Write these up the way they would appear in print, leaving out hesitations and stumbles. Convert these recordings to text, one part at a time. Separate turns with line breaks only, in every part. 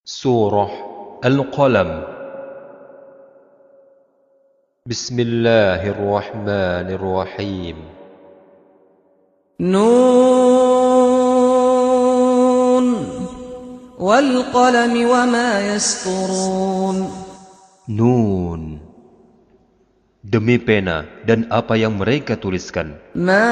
Surah Al-Qalam. Bismillahirrahmanirrahim.
Nun wal qalami wama yasturun.
Nun, demi pena dan apa yang mereka tuliskan.
Ma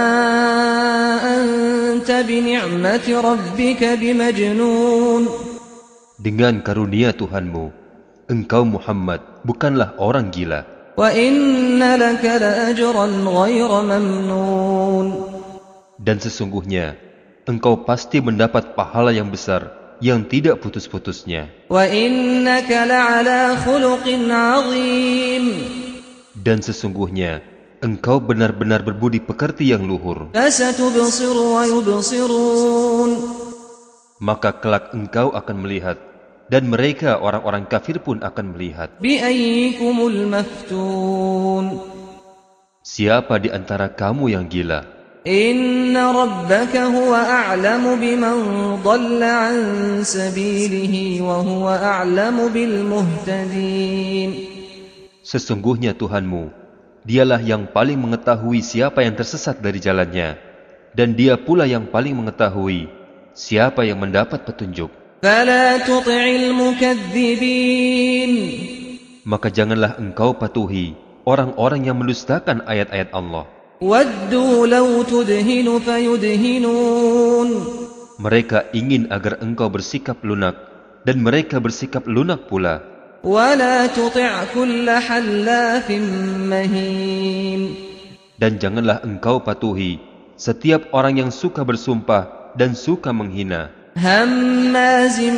anta bini'mati rabbika bimajnun.
Dengan karunia Tuhanmu, engkau Muhammad bukanlah orang gila.
Wa inna laka laajran ghayra mamnun.
Dan sesungguhnya, engkau pasti mendapat pahala yang besar yang tidak putus-putusnya.
Wa innaka la'ala khuluqin 'azim.
Dan sesungguhnya, engkau benar-benar berbudi pekerti yang luhur.
Fasatubsiru wa yubsirun.
Maka kelak engkau akan melihat, dan mereka orang-orang kafir pun akan melihat.
Bi'ayyikumul maftun.
Siapa di antara kamu yang gila?
Inna rabbaka huwa a'lamu biman dhalla 'an sabilihi wa huwa a'lamu bil muhtadin.
Sesungguhnya Tuhanmu, dialah yang paling mengetahui siapa yang tersesat dari jalannya, dan dia pula yang paling mengetahui siapa yang mendapat petunjuk.
Fala tuti'il mukadzibin.
Maka janganlah engkau patuhi orang-orang yang mendustakan ayat-ayat Allah.
Waddu law tudhinu fayudhinun.
Mereka ingin agar engkau bersikap lunak, dan mereka bersikap lunak pula.
Wala tuti' kulla hallafin mahin. Dan
janganlah engkau patuhi setiap orang yang suka bersumpah dan suka menghina.
Hammazim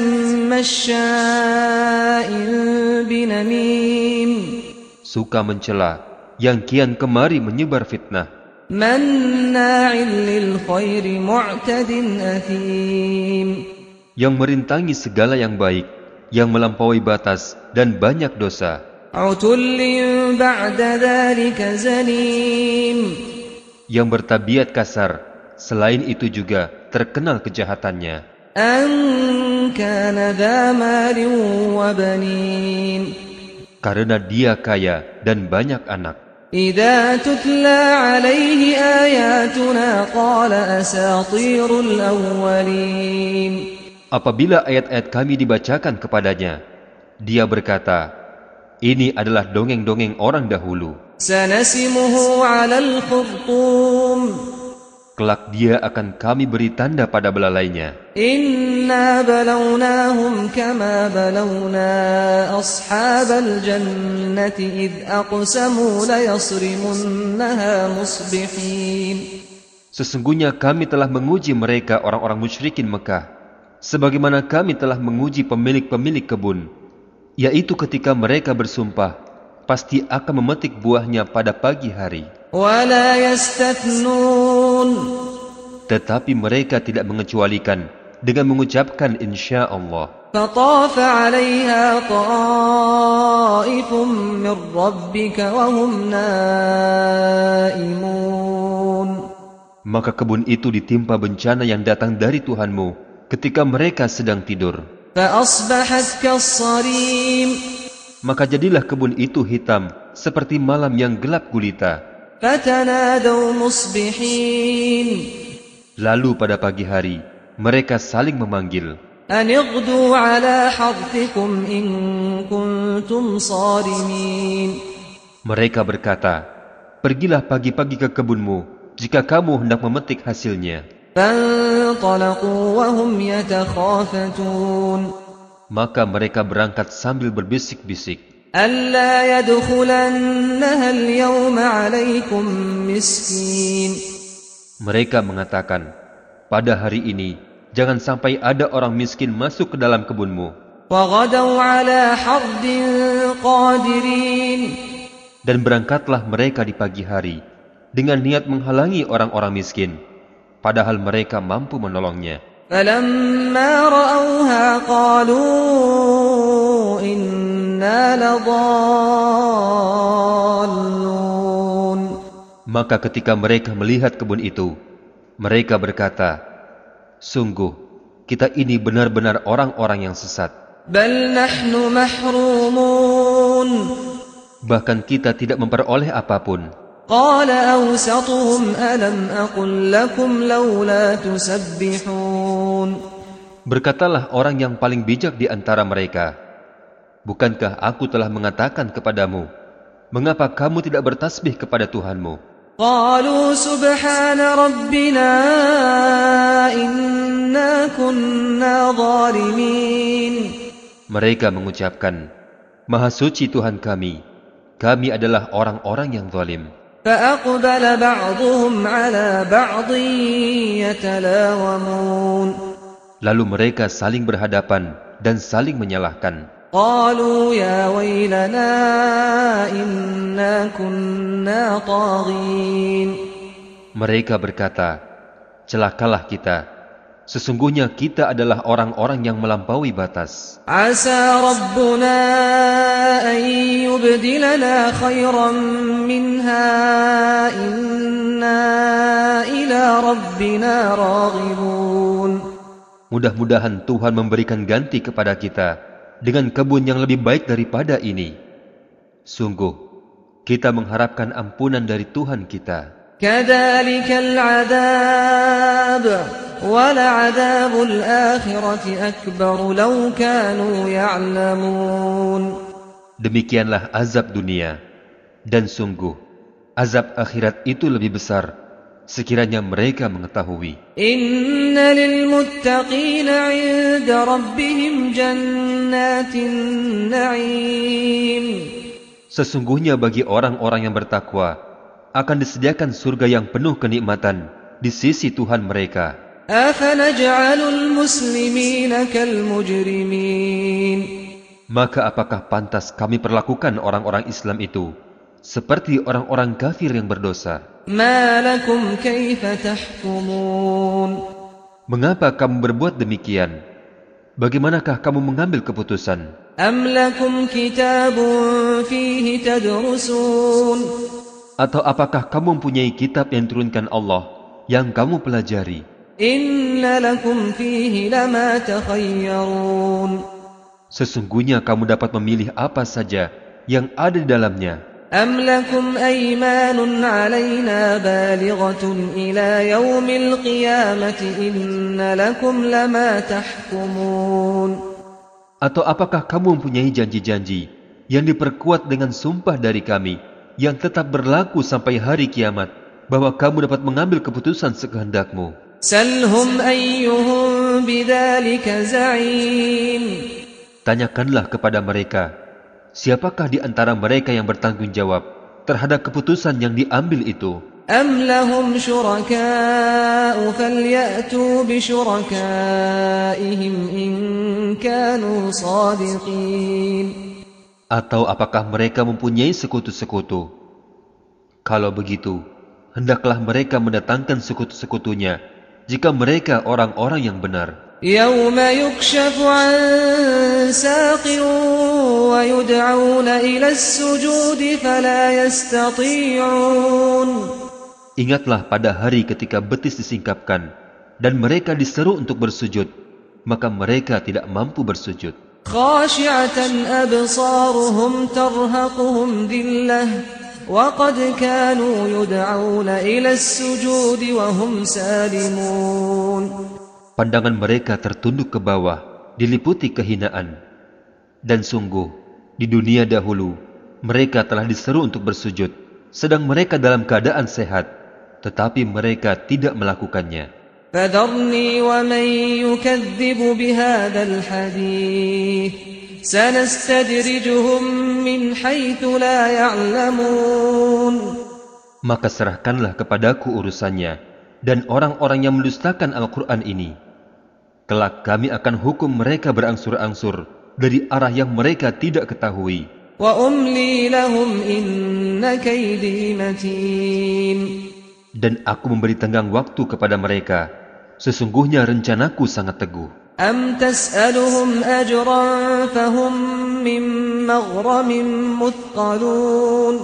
masya'in binamim.
Suka mencela, yang kian kemari menyebar fitnah.
Manna'in lil khairi mu'tadin athim.
Yang merintangi segala yang baik, yang melampaui batas dan banyak dosa.
Utullin ba'da dhalika zanim.
Yang bertabiat kasar, selain itu juga terkenal kejahatannya.
An kana dha malin wa banin.
Karena dia kaya dan banyak anak.
Idza tutla alaihi ayatuna qala asatirul awwalin.
Apabila ayat-ayat kami dibacakan kepadanya, dia berkata, ini adalah dongeng-dongeng orang dahulu.
Sanasimuhu 'alal khurtum.
Kelak dia akan kami beri tanda pada belalainya.
Inna balawnahum kama balawna ashabal jannati idh aqsamu layasrimunnaha musbihin.
Sesungguhnya kami telah menguji mereka orang-orang musyrikin Mekah, sebagaimana kami telah menguji pemilik-pemilik kebun, yaitu ketika mereka bersumpah, pasti akan memetik buahnya pada pagi hari.
Wala yastathnun.
Tetapi mereka tidak mengecualikan dengan mengucapkan insya Allah.
Fatafa 'alaiha ta'ifun min rabbika wa hum naimun.
Maka kebun itu ditimpa bencana yang datang dari Tuhanmu ketika mereka sedang tidur.
Fa asbahat kas-sarim.
Maka jadilah kebun itu hitam seperti malam yang gelap gulita.
Fatanadaw musbihin.
Lalu pada pagi hari mereka saling memanggil,
Anighdu ala harthikum in kuntum sarimin.
Mereka berkata, pergilah pagi-pagi ke kebunmu jika kamu hendak memetik hasilnya.
Fantalaqu wa hum yatakhafatun.
Maka mereka berangkat sambil berbisik-bisik.
Alla yadkhulannaha al-yawma 'alaykum miskin.
Mereka mengatakan, pada hari ini jangan sampai ada orang miskin masuk ke dalam kebunmu.
Wa ghadaw 'ala hardin qadirin.
Dan berangkatlah mereka di pagi hari dengan niat menghalangi orang-orang miskin, padahal mereka mampu menolongnya.
Falamma ra'awha qalu inna ladallun.
Maka ketika mereka melihat kebun itu, mereka berkata, sungguh kita ini benar-benar orang-orang yang sesat.
بل نحن محرومون
Bahkan kita tidak memperoleh apapun.
قال أوسطهم ألم أقل لكم لولا تسبحون
Berkatalah orang yang paling bijak di antara mereka, bukankah aku telah mengatakan kepadamu, mengapa kamu tidak bertasbih kepada Tuhanmu?
قالوا سبحان ربنا إنا كنا ظالمين
Mereka mengucapkan, Maha suci Tuhan kami adalah orang-orang yang zalim.
فأقبل بعضهم على بعض يتلاومون
Lalu mereka saling berhadapan dan saling menyalahkan.
قالوا يا ويلنا إنا كنا طاغين
Mereka berkata, celakalah kita, sesungguhnya kita adalah orang-orang yang melampaui batas.
عسى ربنا أن يبدلنا خيرا منها إنا إلى ربنا راغبون
Mudah-mudahan Tuhan memberikan ganti kepada kita dengan kebun yang lebih baik daripada ini. Sungguh, kita mengharapkan ampunan dari Tuhan kita.
كذلك العذاب ولعذاب الآخرة أكبر لو كانوا يعلمون
Demikianlah azab dunia, dan sungguh, azab akhirat itu lebih besar, sekiranya mereka mengetahui.
إن للمتقين عند ربهم جنات النعيم
Sesungguhnya bagi orang-orang yang bertakwa akan disediakan surga yang penuh kenikmatan di sisi Tuhan mereka.
أفنجعل المسلمين كالمجرمين
Maka apakah pantas kami perlakukan orang-orang Islam itu seperti orang-orang kafir yang berdosa?
ما لكم كيف تحكمون
Mengapa kamu berbuat demikian? Bagaimanakah kamu mengambil keputusan?
أم لكم كتاب فيه تدرسون
Atau apakah kamu mempunyai kitab yang diturunkan Allah yang kamu pelajari?
إن لكم فيه لما تخيرون
Sesungguhnya kamu dapat memilih apa saja yang ada di dalamnya.
أم لكم أيمان علينا بالغة إلى يوم القيامة إن لكم لما تحكمون
Atau apakah kamu mempunyai janji-janji yang diperkuat dengan sumpah dari kami yang tetap berlaku sampai hari kiamat, bahwa kamu dapat mengambil keputusan sekehendakmu?
سلهم أيهم بذلك زعيم
Tanyakanlah kepada mereka, siapakah di antara mereka yang bertanggung jawab terhadap keputusan yang diambil itu?
أم لهم شركاء فليأتوا بشركائهم إن كانوا صادقين
Atau apakah mereka mempunyai sekutu-sekutu? Kalau begitu, hendaklah mereka mendatangkan sekutu-sekutunya jika mereka orang-orang yang benar.
يوم يكشف عن ساق ويدعون إلى السجود فلا يستطيعون
Ingatlah pada hari ketika betis disingkapkan dan mereka diseru untuk bersujud, maka mereka tidak mampu bersujud.
خاشعة أبصارهم ترهقهم ذلة وقد كانوا يدعون إلى السجود وهم سالمون
Pandangan mereka tertunduk ke bawah, diliputi kehinaan. Dan sungguh, di dunia dahulu, mereka telah diseru untuk bersujud, sedang mereka dalam keadaan sehat, tetapi mereka tidak melakukannya.
فذرني ومن يكذب بهذا الحديث سنستدرجهم من حيث لا يعلمون
Maka serahkanlah kepadaku urusannya dan orang-orang yang mendustakan Al-Quran ini. Kelak kami akan hukum mereka berangsur-angsur dari arah yang mereka tidak ketahui.
وأملي لهم إن كيدي متين
Dan aku memberi tenggang waktu kepada mereka. Sesungguhnya rencanaku sangat teguh.
أم تسألهم أجرا فهم من مغرم مثقلون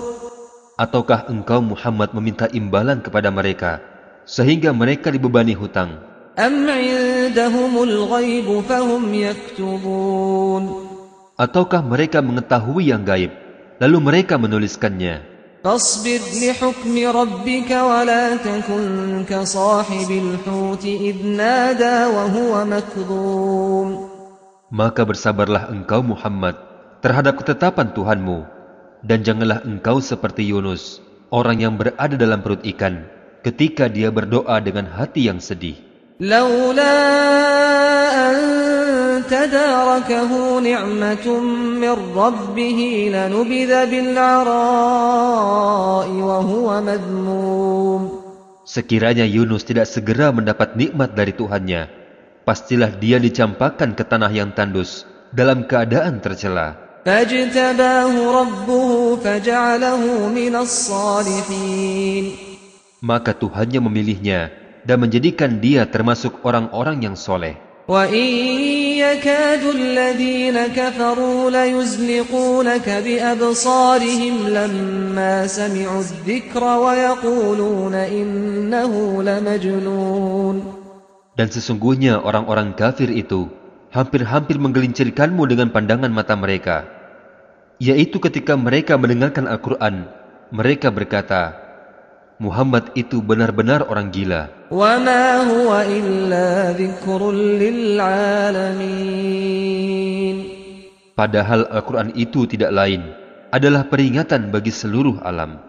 Ataukah engkau Muhammad meminta imbalan kepada mereka, sehingga mereka dibebani hutang?
أم عندهم الغيب فهم يكتبون
Ataukah mereka mengetahui yang gaib, lalu mereka menuliskannya?
فاصبر لحكم ربك ولا تكن كصاحب الحوت إذ نادى وهو مكظوم.
Maka bersabarlah engkau Muhammad terhadap ketetapan Tuhanmu, dan janganlah engkau seperti Yunus, orang yang berada dalam perut ikan, ketika dia berdoa dengan hati yang sedih.
لولا أن تداركه نعمة من ربه لنبذ بالعراء وهو مذموم.
Sekiranya Yunus tidak segera mendapat nikmat dari Tuhannya, pastilah dia dicampakkan ke tanah yang tandus dalam keadaan tercela.
فاجتباه ربه فجعله من الصالحين.
Maka Tuhannya memilihnya dan menjadikan dia termasuk orang-orang yang soleh.
وَإِنْ يَكَادُ الَّذِينَ كَفَرُوا لَيُزْلِقُونَكَ بِأَبْصَارِهِمْ لَمَّا سَمِعُوا الذِّكْرَ وَيَقُولُونَ إِنَّهُ لَمَجْنُونَ.
Dan sesungguhnya orang-orang kafir itu hampir-hampir menggelincirkanmu dengan pandangan mata mereka, yaitu ketika mereka mendengarkan Al-Quran, mereka berkata, Muhammad itu benar-benar orang gila.
وَمَا هُوَ إِلَّا ذِكْرٌ لِلْعَالَمِينَ.
Padahal Al-Quran itu tidak lain adalah peringatan bagi seluruh alam.